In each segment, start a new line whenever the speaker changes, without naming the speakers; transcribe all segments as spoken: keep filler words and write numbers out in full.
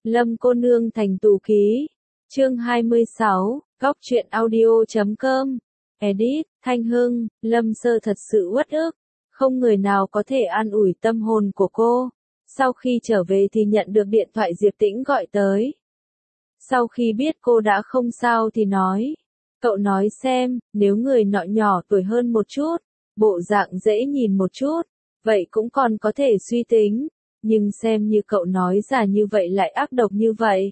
Lâm cô nương thành tù ký. Chương hai mươi sáu, Góc truyện audio chấm com. Edit, Thanh Hưng, Lâm Sơ thật sự uất ức. Không người nào có thể an ủi tâm hồn của cô. Sau khi trở về thì nhận được điện thoại Diệp Tĩnh gọi tới. Sau khi biết cô đã không sao thì nói. Cậu nói xem, nếu người nọ nhỏ tuổi hơn một chút, bộ dạng dễ nhìn một chút, vậy cũng còn có thể suy tính. Nhưng xem như cậu nói già như vậy lại ác độc như vậy.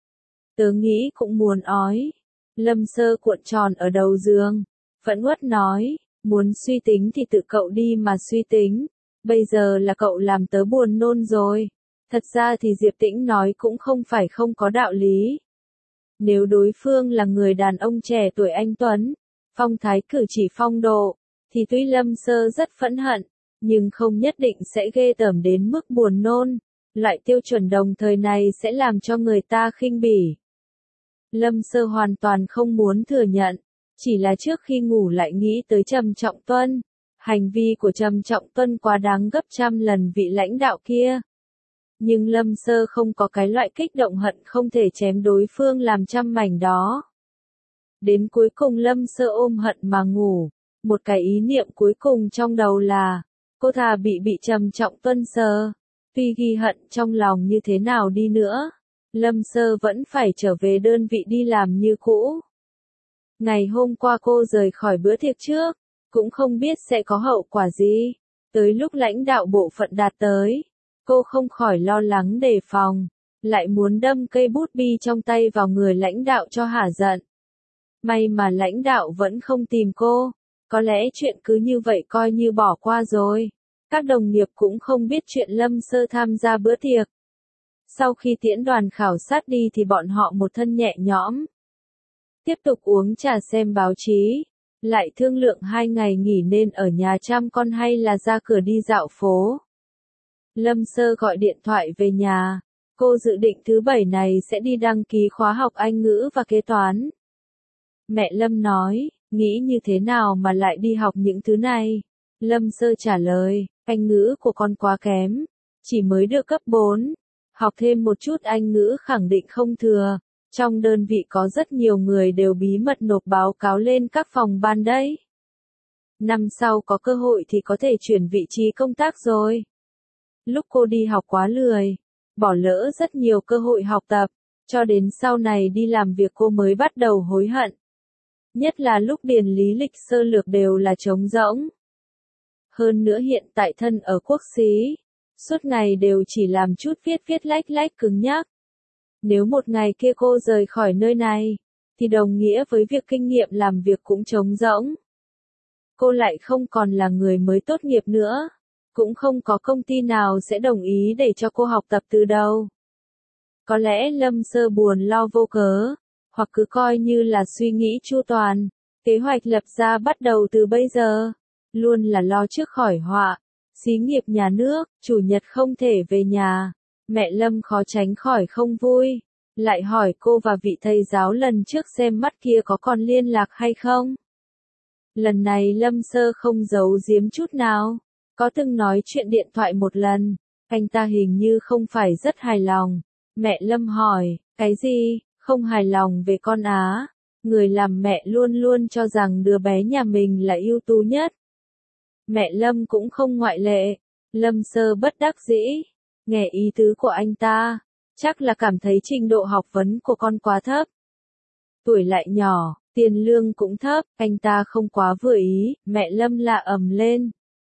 Tớ nghĩ cũng muốn ói. Lâm Sơ cuộn tròn ở đầu giường. Phẫn uất nói, muốn suy tính thì tự cậu đi mà suy tính. Bây giờ là cậu làm tớ buồn nôn rồi. Thật ra thì Diệp Tĩnh nói cũng không phải không có đạo lý. Nếu đối phương là người đàn ông trẻ tuổi anh tuấn, phong thái cử chỉ phong độ, thì tuy Lâm Sơ rất phẫn hận, nhưng không nhất định sẽ ghê tởm đến mức buồn nôn. Loại tiêu chuẩn đồng thời này sẽ làm cho người ta khinh bỉ. Lâm Sơ hoàn toàn không muốn thừa nhận, chỉ là trước khi ngủ lại nghĩ tới Trầm Trọng Tuân. Hành vi của Trầm Trọng Tuân quá đáng gấp trăm lần vị lãnh đạo kia. Nhưng Lâm Sơ không có cái loại kích động hận không thể chém đối phương làm trăm mảnh đó. Đến cuối cùng Lâm Sơ ôm hận mà ngủ. Một cái ý niệm cuối cùng trong đầu là, cô thà bị bị Trầm Trọng Tuân sờ. Tuy ghi hận trong lòng như thế nào đi nữa, Lâm Sơ vẫn phải trở về đơn vị đi làm như cũ. Ngày hôm qua cô rời khỏi bữa tiệc trước, cũng không biết sẽ có hậu quả gì. Tới lúc lãnh đạo bộ phận đạt tới, cô không khỏi lo lắng đề phòng, lại muốn đâm cây bút bi trong tay vào người lãnh đạo cho hả giận. May mà lãnh đạo vẫn không tìm cô, có lẽ chuyện cứ như vậy coi như bỏ qua rồi. Các đồng nghiệp cũng không biết chuyện Lâm Sơ tham gia bữa tiệc. Sau khi tiễn đoàn khảo sát đi thì bọn họ một thân nhẹ nhõm. Tiếp tục uống trà xem báo chí, lại thương lượng hai ngày nghỉ nên ở nhà chăm con hay là ra cửa đi dạo phố. Lâm Sơ gọi điện thoại về nhà, cô dự định thứ bảy này sẽ đi đăng ký khóa học Anh ngữ và kế toán. Mẹ Lâm nói, nghĩ như thế nào mà lại đi học những thứ này? Lâm Sơ trả lời, Anh ngữ của con quá kém, chỉ mới được cấp bốn. Học thêm một chút Anh ngữ khẳng định không thừa. Trong đơn vị có rất nhiều người đều bí mật nộp báo cáo lên các phòng ban đấy. Năm sau có cơ hội thì có thể chuyển vị trí công tác rồi. Lúc cô đi học quá lười, bỏ lỡ rất nhiều cơ hội học tập, cho đến sau này đi làm việc cô mới bắt đầu hối hận. Nhất là lúc điền lý lịch sơ lược đều là trống rỗng. Hơn nữa hiện tại thân ở quốc xí, suốt ngày đều chỉ làm chút viết viết lách lách cứng nhắc. Nếu một ngày kia cô rời khỏi nơi này, thì đồng nghĩa với việc kinh nghiệm làm việc cũng trống rỗng. Cô lại không còn là người mới tốt nghiệp nữa, cũng không có công ty nào sẽ đồng ý để cho cô học tập từ đầu. Có lẽ Lâm Sơ buồn lo vô cớ, hoặc cứ coi như là suy nghĩ chu toàn, kế hoạch lập ra bắt đầu từ bây giờ, luôn là lo trước khỏi họa. Xí nghiệp nhà nước, chủ nhật không thể về nhà. Mẹ Lâm khó tránh khỏi không vui, lại hỏi cô và vị thầy giáo lần trước xem mắt kia có còn liên lạc hay không. Lần này Lâm Sơ không giấu giếm chút nào, có từng nói chuyện điện thoại một lần, anh ta hình như không phải rất hài lòng. Mẹ Lâm hỏi, cái gì, không hài lòng về con á? Người làm mẹ luôn luôn cho rằng đứa bé nhà mình là ưu tú nhất. Mẹ Lâm cũng không ngoại lệ. Lâm Sơ bất đắc dĩ, nghe ý tứ của anh ta, chắc là cảm thấy trình độ học vấn của con quá thấp. Tuổi lại nhỏ, tiền lương cũng thấp, anh ta không quá vừa ý. Mẹ Lâm la ầm lên.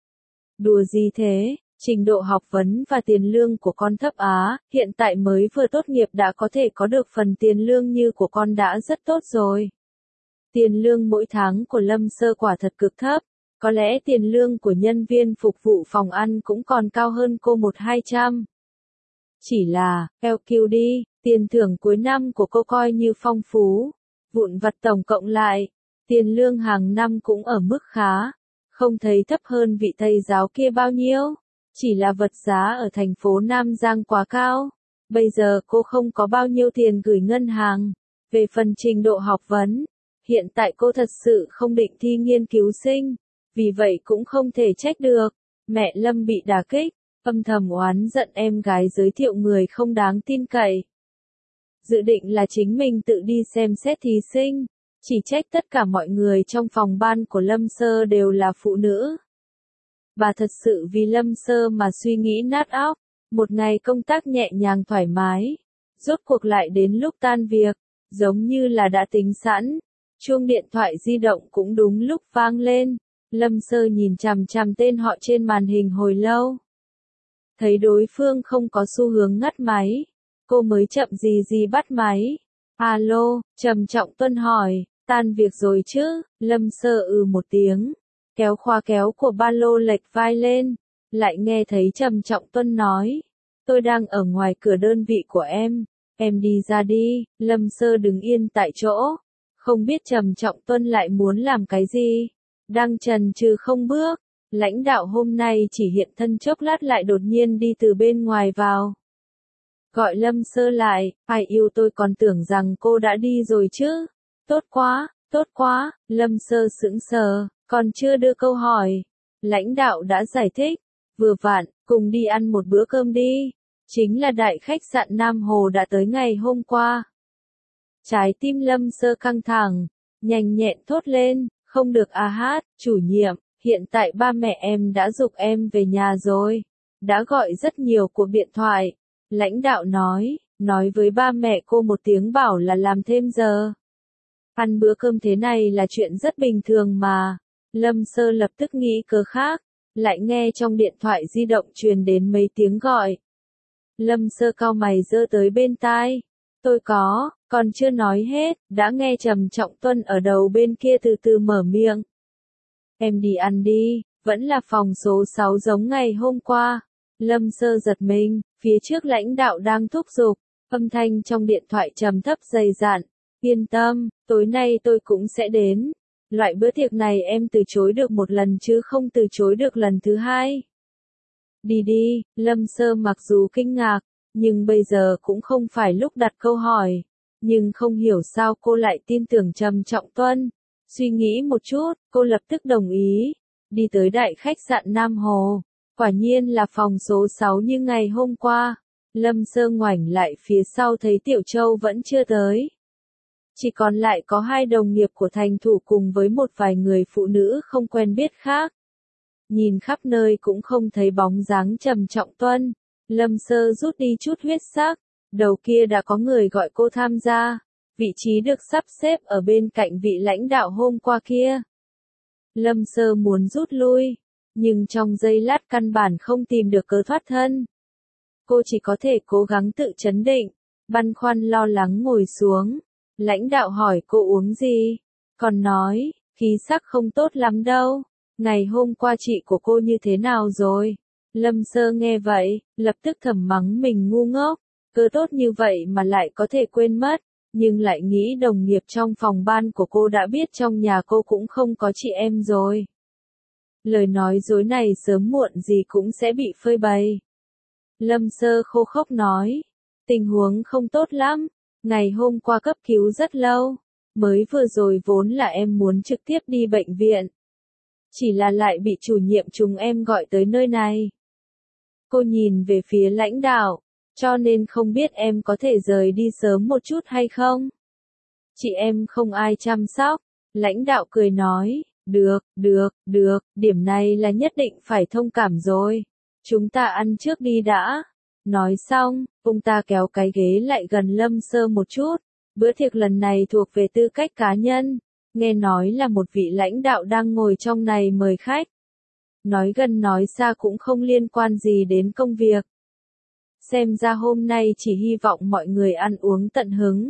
Đùa gì thế, trình độ học vấn và tiền lương của con thấp á, hiện tại mới vừa tốt nghiệp đã có thể có được phần tiền lương như của con đã rất tốt rồi. Tiền lương mỗi tháng của Lâm Sơ quả thật cực thấp. Có lẽ tiền lương của nhân viên phục vụ phòng ăn cũng còn cao hơn cô một hai trăm. Chỉ là, eo kiu đi, tiền thưởng cuối năm của cô coi như phong phú. Vụn vặt tổng cộng lại, tiền lương hàng năm cũng ở mức khá. Không thấy thấp hơn vị thầy giáo kia bao nhiêu. Chỉ là vật giá ở thành phố Nam Giang quá cao. Bây giờ cô không có bao nhiêu tiền gửi ngân hàng. Về phần trình độ học vấn, hiện tại cô thật sự không định thi nghiên cứu sinh. Vì vậy cũng không thể trách được. Mẹ Lâm bị đả kích, âm thầm oán giận em gái giới thiệu người không đáng tin cậy. dự định là chính mình tự đi xem xét thí sinh, chỉ trách tất cả mọi người trong phòng ban của Lâm Sơ đều là phụ nữ. Bà thật sự vì Lâm Sơ mà suy nghĩ nát óc, một ngày công tác nhẹ nhàng thoải mái, rốt cuộc lại đến lúc tan việc, giống như là đã tính sẵn, chuông điện thoại di động cũng đúng lúc vang lên, Lâm Sơ nhìn chằm chằm tên họ trên màn hình hồi lâu. Thấy đối phương không có xu hướng ngắt máy, cô mới chậm gì gì bắt máy. Alo, Trầm Trọng Tuân hỏi, tan việc rồi chứ? Lâm Sơ ừ một tiếng, kéo khóa kéo của ba lô lệch vai lên, lại nghe thấy Trầm Trọng Tuân nói, tôi đang ở ngoài cửa đơn vị của em, em đi ra đi. Lâm Sơ đứng yên tại chỗ, không biết Trầm Trọng Tuân lại muốn làm cái gì, đang chần chừ không bước. Lãnh đạo hôm nay chỉ hiện thân chốc lát lại đột nhiên đi từ bên ngoài vào. Gọi Lâm Sơ lại, ai yêu tôi còn tưởng rằng cô đã đi rồi chứ. Tốt quá, tốt quá, Lâm Sơ sững sờ, còn chưa đưa câu hỏi. Lãnh đạo đã giải thích, vừa vặn, cùng đi ăn một bữa cơm đi. Chính là đại khách sạn Nam Hồ đã tới ngày hôm qua. Trái tim Lâm Sơ căng thẳng, nhanh nhẹn thốt lên, không được à hát, chủ nhiệm. Hiện tại ba mẹ em đã giục em về nhà rồi, đã gọi rất nhiều cuộc điện thoại. Lãnh đạo nói, nói với ba mẹ cô một tiếng bảo là làm thêm giờ. Ăn bữa cơm thế này là chuyện rất bình thường mà. Lâm Sơ lập tức nghĩ cớ khác, lại nghe trong điện thoại di động truyền đến mấy tiếng gọi. Lâm Sơ cau mày giơ tới bên tai. Tôi có, còn chưa nói hết, đã nghe Trầm Trọng Tuân ở đầu bên kia từ từ mở miệng. Em đi ăn đi, vẫn là phòng số sáu giống ngày hôm qua. Lâm Sơ giật mình, phía trước lãnh đạo đang thúc giục, âm thanh trong điện thoại trầm thấp dày dặn. Yên tâm, tối nay tôi cũng sẽ đến. Loại bữa tiệc này em từ chối được một lần chứ không từ chối được lần thứ hai. Đi đi, Lâm Sơ mặc dù kinh ngạc, nhưng bây giờ cũng không phải lúc đặt câu hỏi. Nhưng không hiểu sao cô lại tin tưởng Trầm Trọng Tuân. Suy nghĩ một chút, cô lập tức đồng ý, đi tới đại khách sạn Nam Hồ. Quả nhiên là phòng số sáu như ngày hôm qua. Lâm Sơ ngoảnh lại phía sau thấy Tiểu Châu vẫn chưa tới. Chỉ còn lại có hai đồng nghiệp của thành thủ cùng với một vài người phụ nữ không quen biết khác. Nhìn khắp nơi cũng không thấy bóng dáng Trầm Trọng Tuân. Lâm Sơ rút đi chút huyết sắc, đầu kia đã có người gọi cô tham gia. Vị trí được sắp xếp ở bên cạnh vị lãnh đạo hôm qua kia. Lâm Sơ muốn rút lui, nhưng trong giây lát căn bản không tìm được cớ thoát thân. Cô chỉ có thể cố gắng tự trấn định, băn khoăn lo lắng ngồi xuống. Lãnh đạo hỏi cô uống gì, còn nói, khí sắc không tốt lắm đâu. Ngày hôm qua chị của cô như thế nào rồi? Lâm Sơ nghe vậy, lập tức thầm mắng mình ngu ngốc, cớ tốt như vậy mà lại có thể quên mất. Nhưng lại nghĩ đồng nghiệp trong phòng ban của cô đã biết trong nhà cô cũng không có chị em rồi. Lời nói dối này sớm muộn gì cũng sẽ bị phơi bày. Lâm Sơ khô khốc nói, tình huống không tốt lắm, ngày hôm qua cấp cứu rất lâu, mới vừa rồi vốn là em muốn trực tiếp đi bệnh viện. Chỉ là lại bị chủ nhiệm chúng em gọi tới nơi này. Cô nhìn về phía lãnh đạo. Cho nên không biết em có thể rời đi sớm một chút hay không? Chị em không ai chăm sóc. Lãnh đạo cười nói, được, được, được, điểm này là nhất định phải thông cảm rồi. Chúng ta ăn trước đi đã. Nói xong, ông ta kéo cái ghế lại gần Lâm Sơ một chút. Bữa tiệc lần này thuộc về tư cách cá nhân. Nghe nói là một vị lãnh đạo đang ngồi trong này mời khách. Nói gần nói xa cũng không liên quan gì đến công việc. Xem ra hôm nay chỉ hy vọng mọi người ăn uống tận hứng.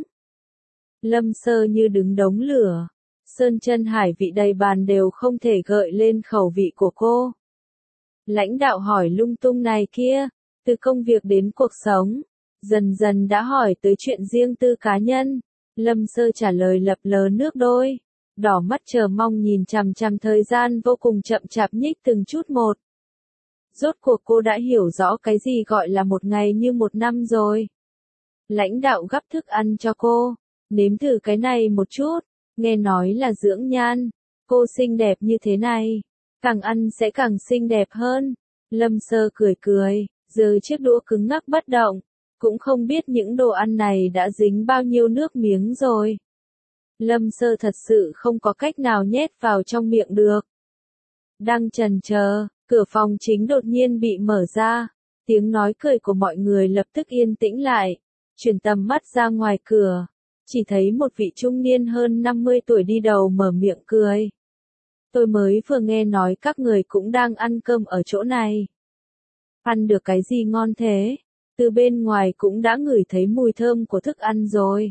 Lâm Sơ như đứng đống lửa. Sơn chân hải vị đầy bàn đều không thể gợi lên khẩu vị của cô. Lãnh đạo hỏi lung tung này kia, từ công việc đến cuộc sống, dần dần đã hỏi tới chuyện riêng tư cá nhân. Lâm Sơ trả lời lập lờ nước đôi, đỏ mắt chờ mong nhìn chằm chằm thời gian vô cùng chậm chạp nhích từng chút một. Rốt cuộc cô đã hiểu rõ cái gì gọi là một ngày như một năm rồi. Lãnh đạo gắp thức ăn cho cô, nếm thử cái này một chút, nghe nói là dưỡng nhan. Cô xinh đẹp như thế này, càng ăn sẽ càng xinh đẹp hơn. Lâm Sơ cười cười, giơ chiếc đũa cứng ngắc bất động. cũng không biết những đồ ăn này đã dính bao nhiêu nước miếng rồi. Lâm Sơ thật sự không có cách nào nhét vào trong miệng được. Đang chần chờ, cửa phòng chính đột nhiên bị mở ra, tiếng nói cười của mọi người lập tức yên tĩnh lại, chuyển tầm mắt ra ngoài cửa, chỉ thấy một vị trung niên hơn năm mươi tuổi đi đầu mở miệng cười. Tôi mới vừa nghe nói các người cũng đang ăn cơm ở chỗ này. Ăn được cái gì ngon thế? Từ bên ngoài cũng đã ngửi thấy mùi thơm của thức ăn rồi.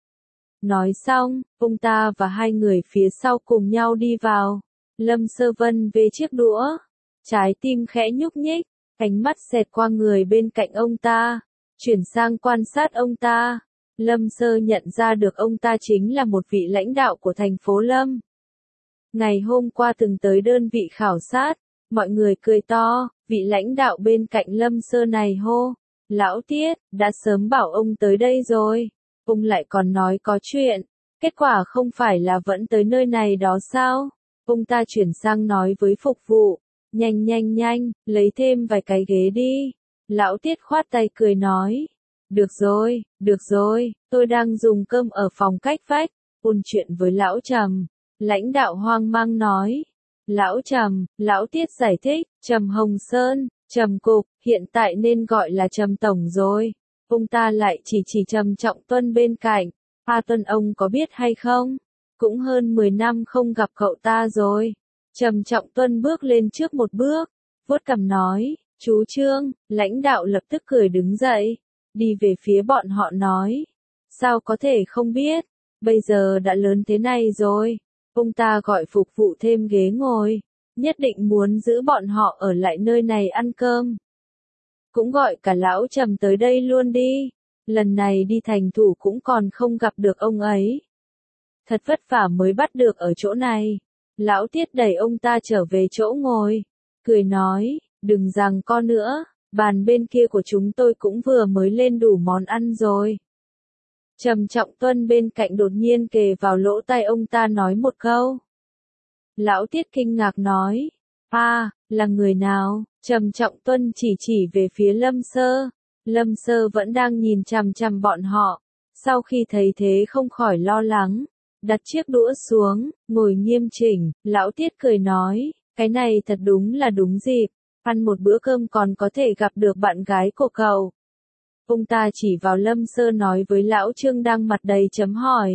Nói xong, ông ta và hai người phía sau cùng nhau đi vào. Lâm Sơ vân về chiếc đũa, trái tim khẽ nhúc nhích, ánh mắt xẹt qua người bên cạnh ông ta, chuyển sang quan sát ông ta. Lâm Sơ nhận ra được ông ta chính là một vị lãnh đạo của thành phố Lâm. Ngày hôm qua từng tới đơn vị khảo sát, mọi người cười to, vị lãnh đạo bên cạnh Lâm Sơ này hô, Lão Tiết, đã sớm bảo ông tới đây rồi, ông lại còn nói có chuyện, kết quả không phải là vẫn tới nơi này đó sao? Ông ta chuyển sang nói với phục vụ, nhanh nhanh nhanh, lấy thêm vài cái ghế đi. Lão Tiết khoát tay cười nói, được rồi, được rồi, tôi đang dùng cơm ở phòng cách vách, ôn chuyện với Lão Trầm. Lãnh đạo hoang mang nói, Lão Trầm, Lão Tiết giải thích, Trầm Hồng Sơn, Trầm Cục, hiện tại nên gọi là Trầm Tổng rồi. Ông ta lại chỉ chỉ Trầm Trọng Tuân bên cạnh, A Tuân ông có biết hay không? Cũng hơn mười năm không gặp cậu ta rồi. Trầm Trọng Tuân bước lên trước một bước, vuốt cằm nói, chú Trương, lãnh đạo lập tức cười đứng dậy, đi về phía bọn họ nói, sao có thể không biết, bây giờ đã lớn thế này rồi. Ông ta gọi phục vụ thêm ghế ngồi, nhất định muốn giữ bọn họ ở lại nơi này ăn cơm. Cũng gọi cả Lão Trầm tới đây luôn đi, lần này đi thành thủ cũng còn không gặp được ông ấy. Thật vất vả mới bắt được ở chỗ này. Lão Tiết đẩy ông ta trở về chỗ ngồi, cười nói, đừng giằng co nữa, bàn bên kia của chúng tôi cũng vừa mới lên đủ món ăn rồi. Trầm Trọng Tuân bên cạnh đột nhiên kề vào lỗ tai ông ta nói một câu. Lão Tiết kinh ngạc nói, a, à, là người nào? Trầm Trọng Tuân chỉ chỉ về phía Lâm Sơ. Lâm Sơ vẫn đang nhìn chằm chằm bọn họ, sau khi thấy thế không khỏi lo lắng, đặt chiếc đũa xuống, ngồi nghiêm chỉnh. Lão Tiết cười nói, cái này thật đúng là đúng dịp, ăn một bữa cơm còn có thể gặp được bạn gái của cậu. Ông ta chỉ vào Lâm Sơ nói với Lão Trương đang mặt đầy chấm hỏi.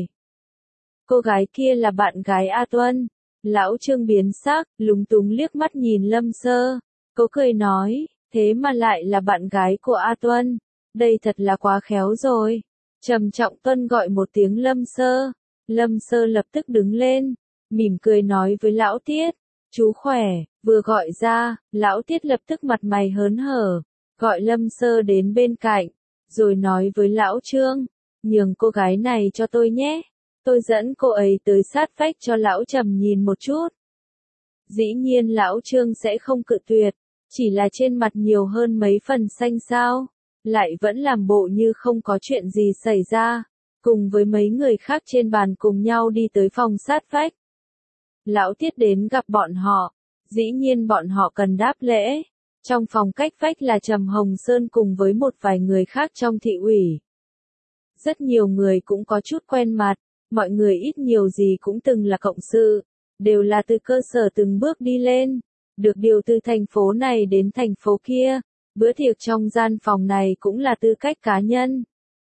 Cô gái kia là bạn gái A Tuân. Lão Trương biến sắc, lúng túng liếc mắt nhìn Lâm Sơ. Cô cười nói, thế mà lại là bạn gái của A Tuân. Đây thật là quá khéo rồi. Trầm Trọng Tuân gọi một tiếng Lâm Sơ. Lâm Sơ lập tức đứng lên, mỉm cười nói với Lão Tiết, chú khỏe, vừa gọi ra, Lão Tiết lập tức mặt mày hớn hở, gọi Lâm Sơ đến bên cạnh, rồi nói với Lão Trương, nhường cô gái này cho tôi nhé, tôi dẫn cô ấy tới sát vách cho Lão Trầm nhìn một chút. Dĩ nhiên Lão Trương sẽ không cự tuyệt, chỉ là trên mặt nhiều hơn mấy phần xanh xao, lại vẫn làm bộ như không có chuyện gì xảy ra. Cùng với mấy người khác trên bàn cùng nhau đi tới phòng sát vách. Lão Tiết đến gặp bọn họ, dĩ nhiên bọn họ cần đáp lễ. Trong phòng cách vách là Trầm Hồng Sơn cùng với một vài người khác trong thị ủy. Rất nhiều người cũng có chút quen mặt, mọi người ít nhiều gì cũng từng là cộng sự, đều là từ cơ sở từng bước đi lên, được điều từ thành phố này đến thành phố kia, bữa tiệc trong gian phòng này cũng là tư cách cá nhân.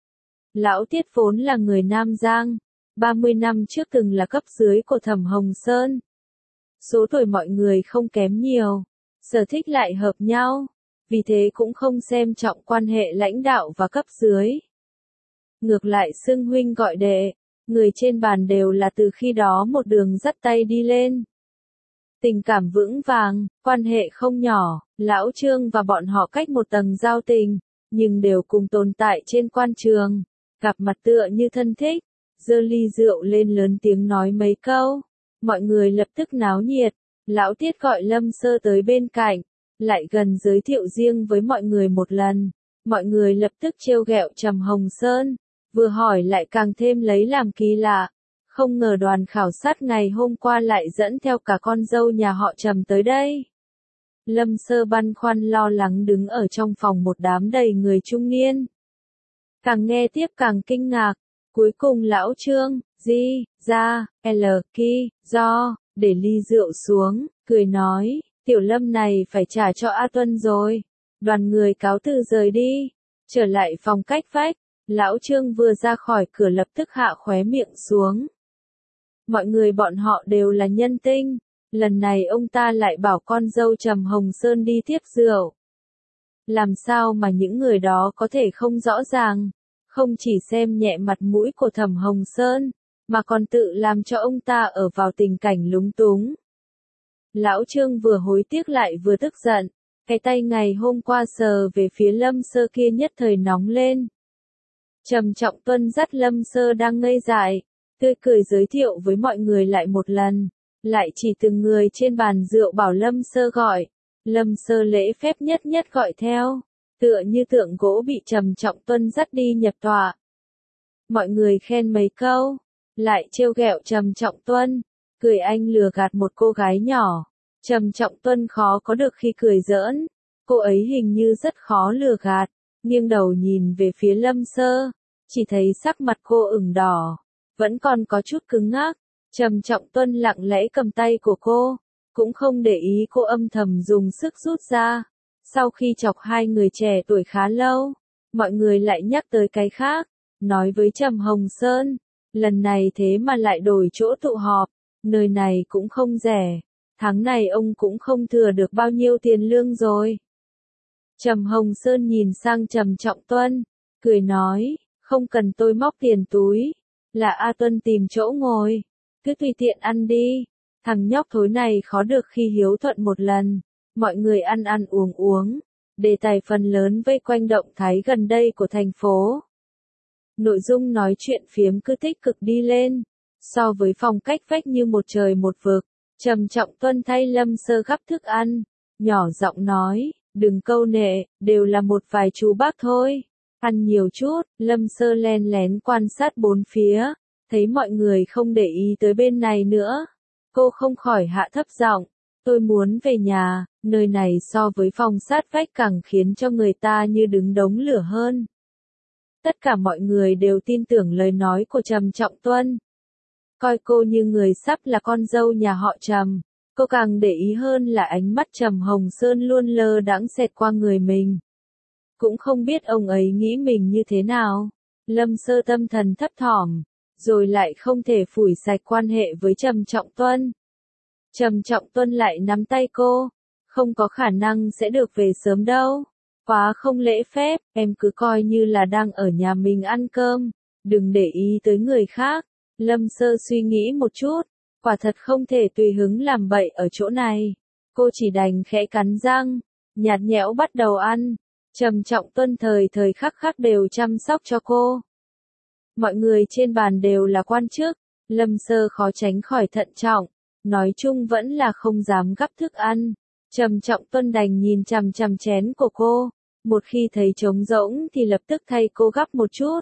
Lão Tiết vốn là người Nam Giang, ba mươi năm trước từng là cấp dưới của Thẩm Hồng Sơn. Số tuổi mọi người không kém nhiều, sở thích lại hợp nhau, vì thế cũng không xem trọng quan hệ lãnh đạo và cấp dưới. Ngược lại xưng huynh gọi đệ, người trên bàn đều là từ khi đó một đường dắt tay đi lên. Tình cảm vững vàng, quan hệ không nhỏ, Lão Trương và bọn họ cách một tầng giao tình, nhưng đều cùng tồn tại trên quan trường. Gặp mặt tựa như thân thích, giơ ly rượu lên lớn tiếng nói mấy câu, mọi người lập tức náo nhiệt. Lão Tiết gọi Lâm Sơ tới bên cạnh, lại gần giới thiệu riêng với mọi người một lần, mọi người lập tức trêu ghẹo Trầm Hồng Sơn, vừa hỏi lại càng thêm lấy làm kỳ lạ, không ngờ đoàn khảo sát ngày hôm qua lại dẫn theo cả con dâu nhà họ Trầm tới đây. Lâm Sơ băn khoăn lo lắng đứng ở trong phòng một đám đầy người trung niên. Càng nghe tiếp càng kinh ngạc. Cuối cùng lão Trương, Di, ra, L, Ki, do, để ly rượu xuống, cười nói, tiểu Lâm này phải trả cho A Tuân rồi. Đoàn người cáo từ rời đi. Trở lại phòng cách vách, lão Trương vừa ra khỏi cửa lập tức hạ khóe miệng xuống. Mọi người bọn họ đều là nhân tinh. Lần này ông ta lại bảo con dâu Trầm Hồng Sơn đi tiếp rượu. Làm sao mà những người đó có thể không rõ ràng, không chỉ xem nhẹ mặt mũi của Thẩm Hồng Sơn, mà còn tự làm cho ông ta ở vào tình cảnh lúng túng. Lão Trương vừa hối tiếc lại vừa tức giận, cái tay ngày hôm qua sờ về phía Lâm Sơ kia nhất thời nóng lên. Trầm Trọng Tuân dắt Lâm Sơ đang ngây dại, tươi cười giới thiệu với mọi người lại một lần, lại chỉ từng người trên bàn rượu bảo Lâm Sơ gọi. Lâm Sơ lễ phép nhất nhất gọi theo, tựa như tượng gỗ bị Trầm Trọng Tuân dắt đi nhập tọa. Mọi người khen mấy câu, lại trêu ghẹo Trầm Trọng Tuân, cười anh lừa gạt một cô gái nhỏ. Trầm Trọng Tuân khó có được khi cười giỡn, cô ấy hình như rất khó lừa gạt, nghiêng đầu nhìn về phía Lâm Sơ, chỉ thấy sắc mặt cô ửng đỏ, vẫn còn có chút cứng ngắc. Trầm Trọng Tuân lặng lẽ cầm tay của cô, cũng không để ý cô âm thầm dùng sức rút ra. Sau khi chọc hai người trẻ tuổi khá lâu, mọi người lại nhắc tới cái khác, nói với Trầm Hồng Sơn, lần này thế mà lại đổi chỗ tụ họp, nơi này cũng không rẻ, tháng này ông cũng không thừa được bao nhiêu tiền lương rồi. Trầm Hồng Sơn nhìn sang Trầm Trọng Tuân, cười nói, không cần tôi móc tiền túi, là A Tuân tìm chỗ ngồi, cứ tùy tiện ăn đi. Thằng nhóc thối này khó được khi hiếu thuận một lần. Mọi người ăn ăn uống uống. Đề tài phần lớn vây quanh động thái gần đây của thành phố. Nội dung nói chuyện phiếm cứ tích cực đi lên. So với phòng cách vách như một trời một vực. Trầm Trọng Tuân thay Lâm Sơ gắp thức ăn. Nhỏ giọng nói, đừng câu nệ, đều là một vài chú bác thôi. Ăn nhiều chút. Lâm Sơ len lén quan sát bốn phía. Thấy mọi người không để ý tới bên này nữa. Cô không khỏi hạ thấp giọng, tôi muốn về nhà, nơi này so với phòng sát vách càng khiến cho người ta như đứng đống lửa hơn. Tất cả mọi người đều tin tưởng lời nói của Trầm Trọng Tuân. Coi cô như người sắp là con dâu nhà họ Trầm, cô càng để ý hơn là ánh mắt Trầm Hồng Sơn luôn lơ đãng xẹt qua người mình. Cũng không biết ông ấy nghĩ mình như thế nào. Lâm Sơ tâm thần thấp thỏm. Rồi lại không thể phủi sạch quan hệ với Trầm Trọng Tuân. Trầm Trọng Tuân lại nắm tay cô, không có khả năng sẽ được về sớm đâu. Quá không lễ phép, em cứ coi như là đang ở nhà mình ăn cơm, đừng để ý tới người khác. Lâm Sơ suy nghĩ một chút, quả thật không thể tùy hứng làm bậy ở chỗ này. Cô chỉ đành khẽ cắn răng, nhạt nhẽo bắt đầu ăn. Trầm Trọng Tuân thời thời khắc khắc đều chăm sóc cho cô. Mọi người trên bàn đều là quan chức, Lâm Sơ khó tránh khỏi thận trọng, nói chung vẫn là không dám gắp thức ăn. Trầm Trọng Tuân đành nhìn chằm chằm chén của cô, một khi thấy trống rỗng thì lập tức thay cô gắp một chút.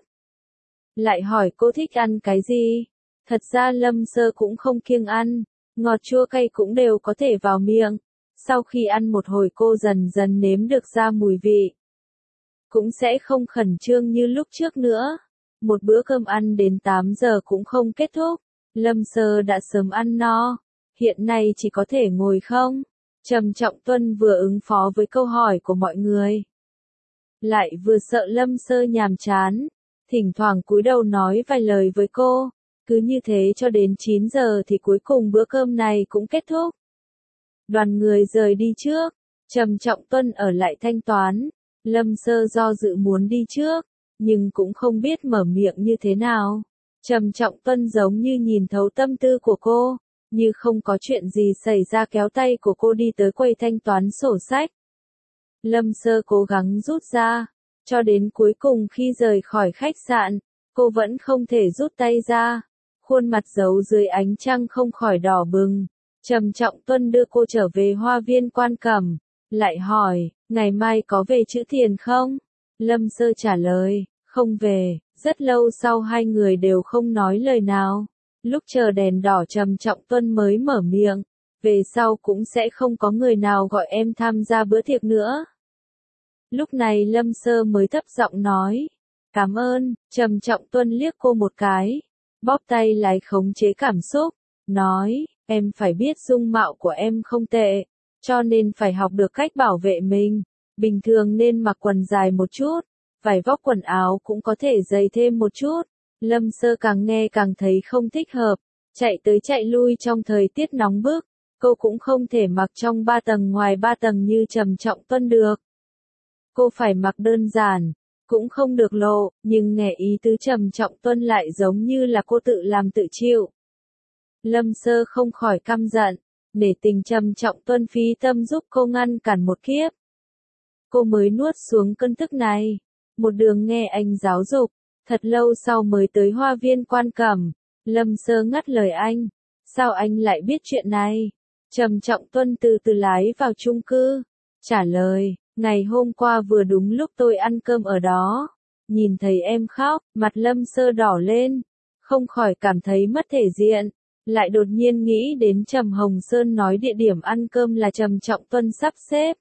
Lại hỏi cô thích ăn cái gì? Thật ra Lâm Sơ cũng không kiêng ăn, ngọt chua cay cũng đều có thể vào miệng. Sau khi ăn một hồi cô dần dần nếm được ra mùi vị. Cũng sẽ không khẩn trương như lúc trước nữa. Một bữa cơm ăn đến tám giờ cũng không kết thúc. Lâm Sơ đã sớm ăn no. Hiện nay chỉ có thể ngồi không. Trầm Trọng Tuân vừa ứng phó với câu hỏi của mọi người. Lại vừa sợ Lâm Sơ nhàm chán. Thỉnh thoảng cúi đầu nói vài lời với cô. Cứ như thế cho đến chín giờ thì cuối cùng bữa cơm này cũng kết thúc. Đoàn người rời đi trước. Trầm Trọng Tuân ở lại thanh toán. Lâm Sơ do dự muốn đi trước. Nhưng cũng không biết mở miệng như thế nào. Trầm Trọng Tuân giống như nhìn thấu tâm tư của cô, như không có chuyện gì xảy ra kéo tay của cô đi tới quầy thanh toán sổ sách. Lâm Sơ cố gắng rút ra, cho đến cuối cùng khi rời khỏi khách sạn, cô vẫn không thể rút tay ra. Khuôn mặt giấu dưới ánh trăng không khỏi đỏ bừng. Trầm Trọng Tuân đưa cô trở về hoa viên Quan Cẩm, lại hỏi, ngày mai có về chữ tiền không? Lâm Sơ trả lời, không về. Rất lâu sau hai người đều không nói lời nào. Lúc chờ đèn đỏ Trầm Trọng Tuân mới mở miệng, về sau cũng sẽ không có người nào gọi em tham gia bữa tiệc nữa. Lúc này Lâm Sơ mới thấp giọng nói, Cảm ơn, Trầm Trọng Tuân liếc cô một cái, bóp tay lái khống chế cảm xúc, nói, em phải biết dung mạo của em không tệ, cho nên phải học được cách bảo vệ mình, bình thường nên mặc quần dài một chút, vải vóc quần áo cũng có thể dày thêm một chút. Lâm Sơ càng nghe càng thấy không thích hợp, chạy tới chạy lui trong thời tiết nóng bức, cô cũng không thể mặc trong ba tầng ngoài ba tầng như Trầm Trọng Tuân được. Cô phải mặc đơn giản, cũng không được lộ, nhưng nghe ý tứ Trầm Trọng Tuân lại giống như là cô tự làm tự chịu. Lâm Sơ không khỏi căm giận, nể tình Trầm Trọng Tuân phí tâm giúp cô ngăn cản một kiếp. Cô mới nuốt xuống cơn tức này, một đường nghe anh giáo dục, thật lâu sau mới tới hoa viên Quan Cẩm. Lâm Sơ ngắt lời anh, sao anh lại biết chuyện này? Trầm Trọng Tuân từ từ lái vào chung cư, trả lời, ngày hôm qua vừa đúng lúc tôi ăn cơm ở đó, nhìn thấy em khóc, mặt Lâm Sơ đỏ lên, không khỏi cảm thấy mất thể diện, lại đột nhiên nghĩ đến Trầm Hồng Sơn nói địa điểm ăn cơm là Trầm Trọng Tuân sắp xếp.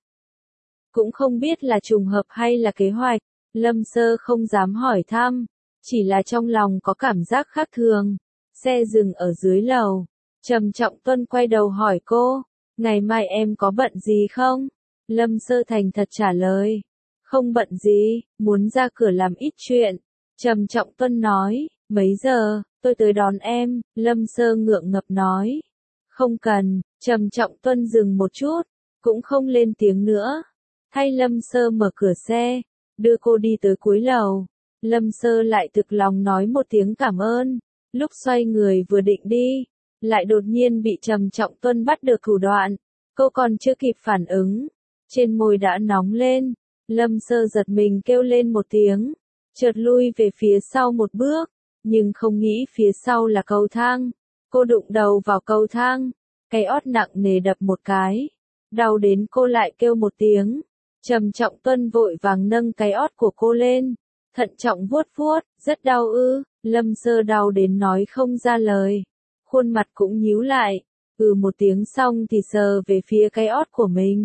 Cũng không biết là trùng hợp hay là kế hoạch, Lâm Sơ không dám hỏi thăm, chỉ là trong lòng có cảm giác khác thường. Xe dừng ở dưới lầu, Trầm Trọng Tuân quay đầu hỏi cô, ngày mai em có bận gì không? Lâm Sơ thành thật trả lời, không bận gì, muốn ra cửa làm ít chuyện. Trầm Trọng Tuân nói, mấy giờ, tôi tới đón em. Lâm Sơ ngượng ngập nói, không cần. Trầm Trọng Tuân dừng một chút, cũng không lên tiếng nữa, thay Lâm Sơ mở cửa xe, đưa cô đi tới cuối lầu. Lâm Sơ lại thực lòng nói một tiếng cảm ơn, lúc xoay người vừa định đi, lại đột nhiên bị Trầm Trọng Tuân bắt được thủ đoạn, cô còn chưa kịp phản ứng, trên môi đã nóng lên. Lâm Sơ giật mình kêu lên một tiếng, chợt lui về phía sau một bước, nhưng không nghĩ phía sau là cầu thang, cô đụng đầu vào cầu thang, cái ót nặng nề đập một cái, đau đến cô lại kêu một tiếng. Trầm Trọng Tuân vội vàng nâng cái ót của cô lên, thận trọng vuốt vuốt, rất đau ư? Lâm Sơ đau đến nói không ra lời, khuôn mặt cũng nhíu lại, ừ một tiếng xong thì sờ về phía cái ót của mình.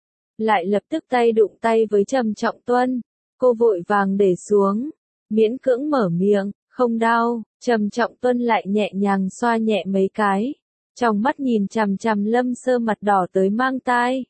Lại lập tức tay đụng tay với Trầm Trọng Tuân, cô vội vàng để xuống, miễn cưỡng mở miệng, không đau. Trầm Trọng Tuân lại nhẹ nhàng xoa nhẹ mấy cái, trong mắt nhìn chằm chằm Lâm Sơ mặt đỏ tới mang tai.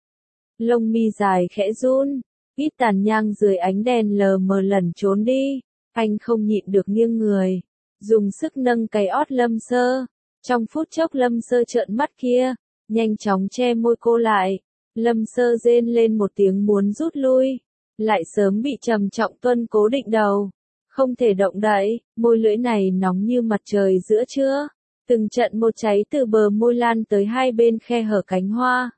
Lông mi dài khẽ run, ít tàn nhang dưới ánh đèn lờ mờ lẩn trốn đi, anh không nhịn được nghiêng người, dùng sức nâng cái ót Lâm Sơ. Trong phút chốc Lâm Sơ trợn mắt kia, nhanh chóng che môi cô lại. Lâm Sơ rên lên một tiếng muốn rút lui, lại sớm bị Trầm Trọng Tuân cố định đầu, không thể động đậy, môi lưỡi này nóng như mặt trời giữa trưa, từng trận một cháy từ bờ môi lan tới hai bên khe hở cánh hoa.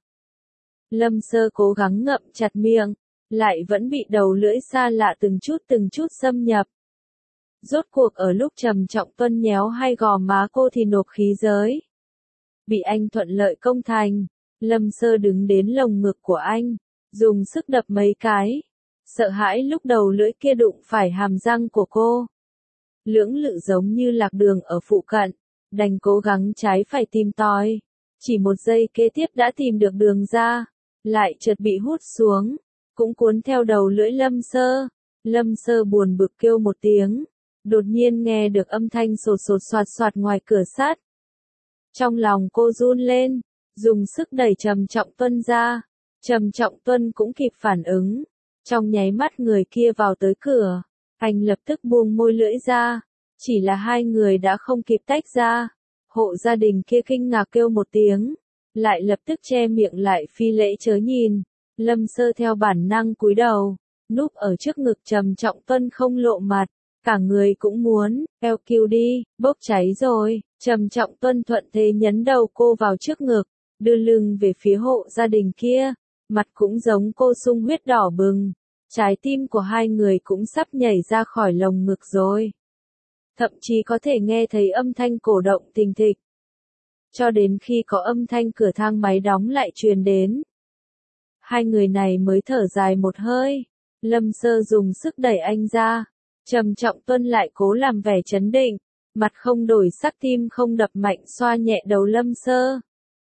Lâm Sơ cố gắng ngậm chặt miệng, lại vẫn bị đầu lưỡi xa lạ từng chút từng chút xâm nhập. Rốt cuộc ở lúc Trầm Trọng Tuân nhéo hai gò má cô thì nộp khí giới. Bị anh thuận lợi công thành, Lâm Sơ đứng đến lồng ngực của anh, dùng sức đập mấy cái, sợ hãi lúc đầu lưỡi kia đụng phải hàm răng của cô. Lưỡng lự giống như lạc đường ở phụ cận, đành cố gắng trái phải tìm tòi. Chỉ một giây kế tiếp đã tìm được đường ra, lại chợt bị hút xuống, cũng cuốn theo đầu lưỡi Lâm Sơ. Lâm Sơ buồn bực kêu một tiếng, đột nhiên nghe được âm thanh sột sột soạt soạt ngoài cửa sắt. Trong lòng cô run lên, dùng sức đẩy Trầm Trọng Tuân ra. Trầm Trọng Tuân cũng kịp phản ứng, trong nháy mắt người kia vào tới cửa, anh lập tức buông môi lưỡi ra, chỉ là hai người đã không kịp tách ra. Hộ gia đình kia kinh ngạc kêu một tiếng, lại lập tức che miệng lại phi lễ chớ nhìn. Lâm Sơ theo bản năng cúi đầu, núp ở trước ngực Trầm Trọng Tuân không lộ mặt, cả người cũng muốn, eo kiu đi, bốc cháy rồi. Trầm Trọng Tuân thuận thế nhấn đầu cô vào trước ngực, đưa lưng về phía hộ gia đình kia, mặt cũng giống cô sung huyết đỏ bừng, trái tim của hai người cũng sắp nhảy ra khỏi lồng ngực rồi. Thậm chí có thể nghe thấy âm thanh cổ động thình thịch. Cho đến khi có âm thanh cửa thang máy đóng lại truyền đến, hai người này mới thở dài một hơi. Lâm Sơ dùng sức đẩy anh ra, Trầm Trọng Tuân lại cố làm vẻ trấn định, mặt không đổi sắc tim không đập mạnh xoa nhẹ đầu Lâm Sơ.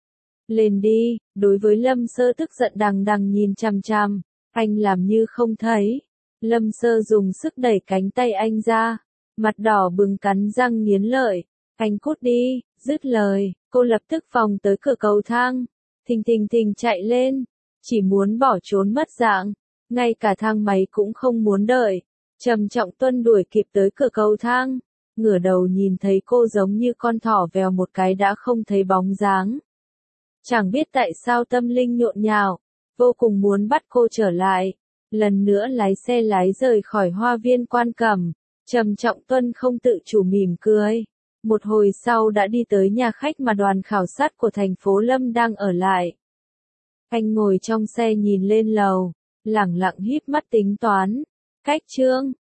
Lên đi. Đối với Lâm Sơ tức giận đằng đằng nhìn chằm chằm, anh làm như không thấy, Lâm Sơ dùng sức đẩy cánh tay anh ra, mặt đỏ bừng cắn răng nghiến lợi, anh cút đi, dứt lời, cô lập tức vòng tới cửa cầu thang, thình thình thình chạy lên, chỉ muốn bỏ trốn mất dạng, ngay cả thang máy cũng không muốn đợi. Trầm Trọng Tuân đuổi kịp tới cửa cầu thang, ngửa đầu nhìn thấy cô giống như con thỏ vèo một cái đã không thấy bóng dáng. Chẳng biết tại sao tâm linh nhộn nhạo, vô cùng muốn bắt cô trở lại, lần nữa lái xe lái rời khỏi hoa viên Quan Cẩm. Trầm Trọng Tuân không tự chủ mỉm cười. Một hồi sau đã đi tới nhà khách mà đoàn khảo sát của thành phố Lâm đang ở lại. Anh ngồi trong xe nhìn lên lầu, lẳng lặng híp mắt tính toán. Cách chương